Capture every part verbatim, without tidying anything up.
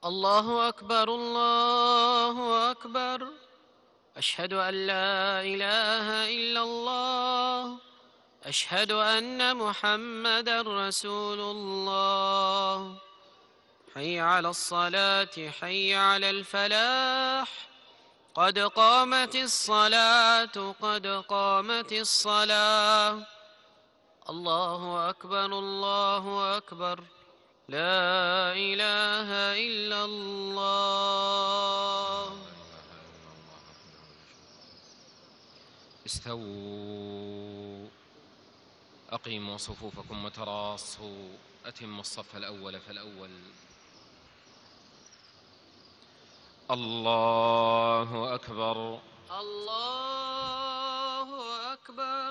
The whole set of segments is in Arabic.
الله أكبر الله أكبر. أشهد أن لا إله إلا الله. أشهد أن محمدًا رسول الله. حي على الصلاة حي على الفلاح. قد قامت الصلاة قد قامت الصلاة. الله أكبر الله أكبر. لا إله إلا الله. استووا، أقيموا صفوفكم وتراصوا، أتموا الصف الأول فالأول. الله أكبر الله أكبر.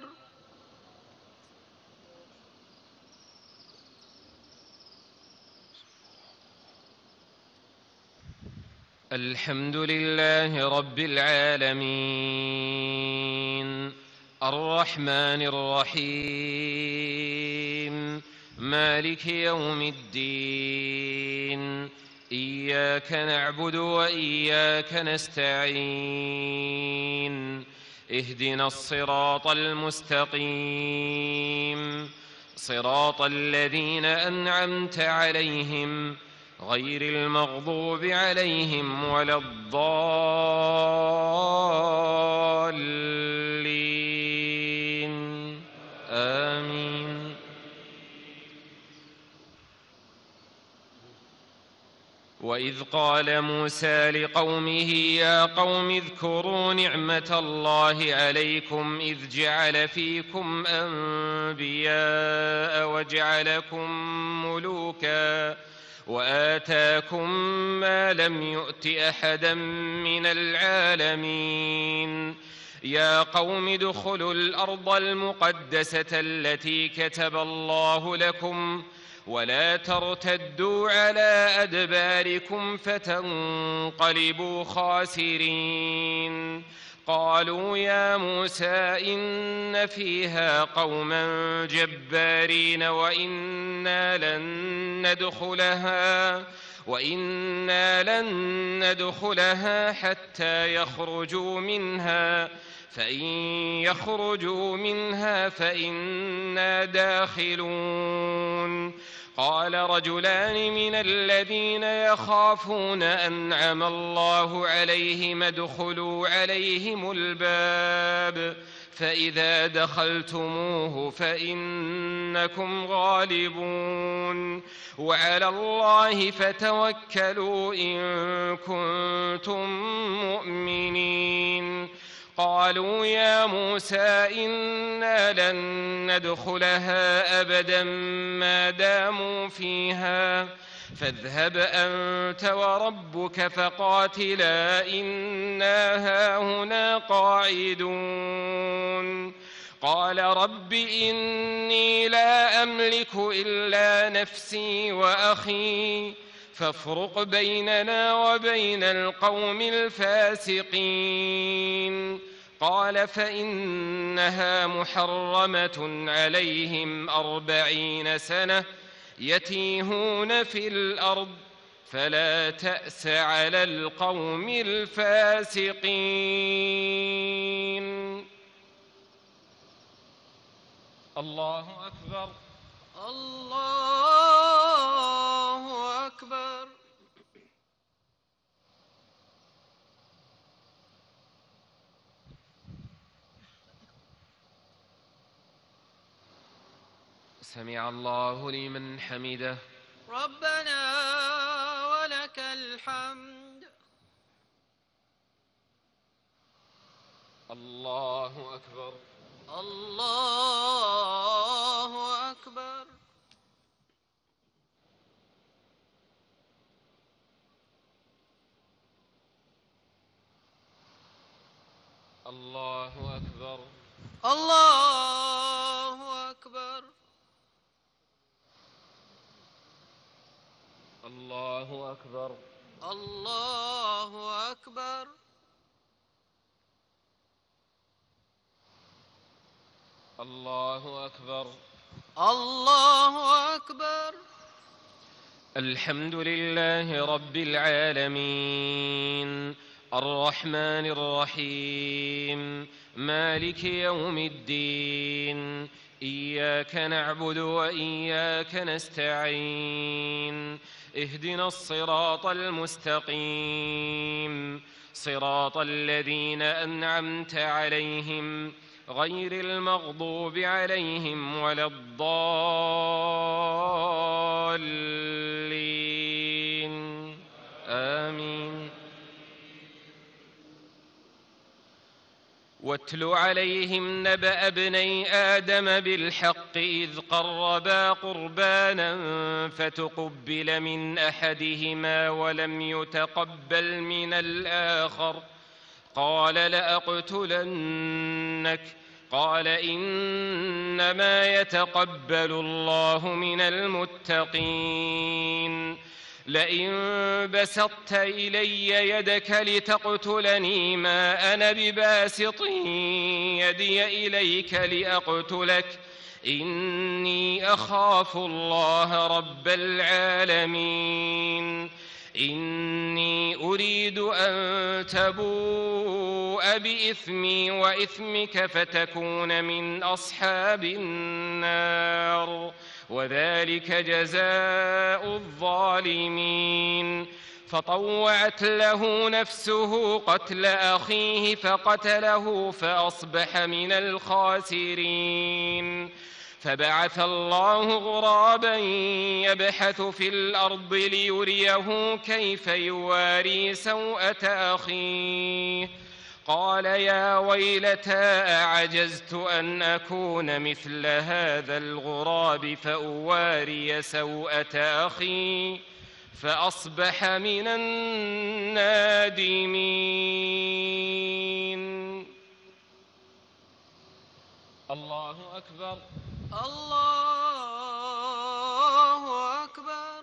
الحمد لله رب العالمين، الرحمن الرحيم، مالك يوم الدين. إياك نعبد وإياك نستعين، اهدنا الصراط المستقيم، صراط الذين أنعمت عليهم غير المغضوب عليهم ولا الضالين. آمين. وإذ قال موسى لقومه يا قوم اذكروا نعمة الله عليكم إذ جعل فيكم أنبياء وجعلكم ملوكا وآتاكم ما لم يؤت أحدا من العالمين. يا قوم ادخلوا الأرض المقدسة التي كتب الله لكم ولا ترتدوا على أدباركم فتنقلبوا خاسرين. قالوا يا موسى إن فيها قوما جبارين وإنا لن ندخلها وإنا لن ندخلها حتى يخرجوا منها فإن يخرجوا منها فإنا داخلون. قال رجلان من الذين يخافون أنعم الله عليهم ادخلوا عليهم الباب فإذا دخلتموه فإنكم غالبون وعلى الله فتوكلوا إن كنتم مؤمنين. قالوا يا موسى إنا لن ندخلها أبدا ما داموا فيها فاذهب أنت وربك فقاتلا إنا هاهنا قاعدون. قال رب إني لا أملك إلا نفسي وأخي فافرق بيننا وبين القوم الفاسقين. قال فإنها محرمة عليهم أربعين سنة يتيهون في الأرض فلا تأس على القوم الفاسقين. الله أكبر الله أكبر. سمع الله لمن حمده. ربنا ولك الحمد. الله أكبر الله أكبر. الله أكبر الله أكبر. الله أكبر الله أكبر. الله أكبر الله أكبر. الحمد لله رب العالمين، الرحمن الرحيم، مالك يوم الدين، إياك نعبد وإياك نستعين، اهدنا الصراط المستقيم، صراط الذين أنعمت عليهم غير المغضوب عليهم ولا الضالين، آمين. واتل عليهم نبأ ابني آدم بالحق إذ قربا قربانا فتقبل من أحدهما ولم يتقبل من الآخر قال لأقتلنك، قال إنما يتقبل الله من المتقين. لئن بسطت إلي يدك لتقتلني ما أنا بباسط يدي إليك لأقتلك، إني أخاف الله رب العالمين. إني أريد أن تبوء بإثمي وإثمك فتكون من أصحاب النار، وذلك جزاء الظالمين. فطوعت له نفسه قتل أخيه فقتله فأصبح من الخاسرين. فبعث الله غرابا يبحث في الأرض ليريه كيف يواري سوءة أخيه، قال يا ويلتى أعجزت أن أكون مثل هذا الغراب فأواري سوءة أخي، فأصبح من النادمين. الله أكبر. الله أكبر.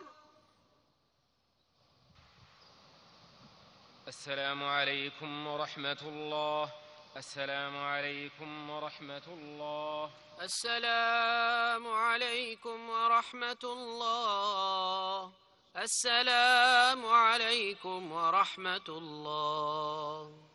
السلام عليكم ورحمة الله. السلام عليكم ورحمة الله. السلام عليكم ورحمة الله. السلام عليكم ورحمة الله.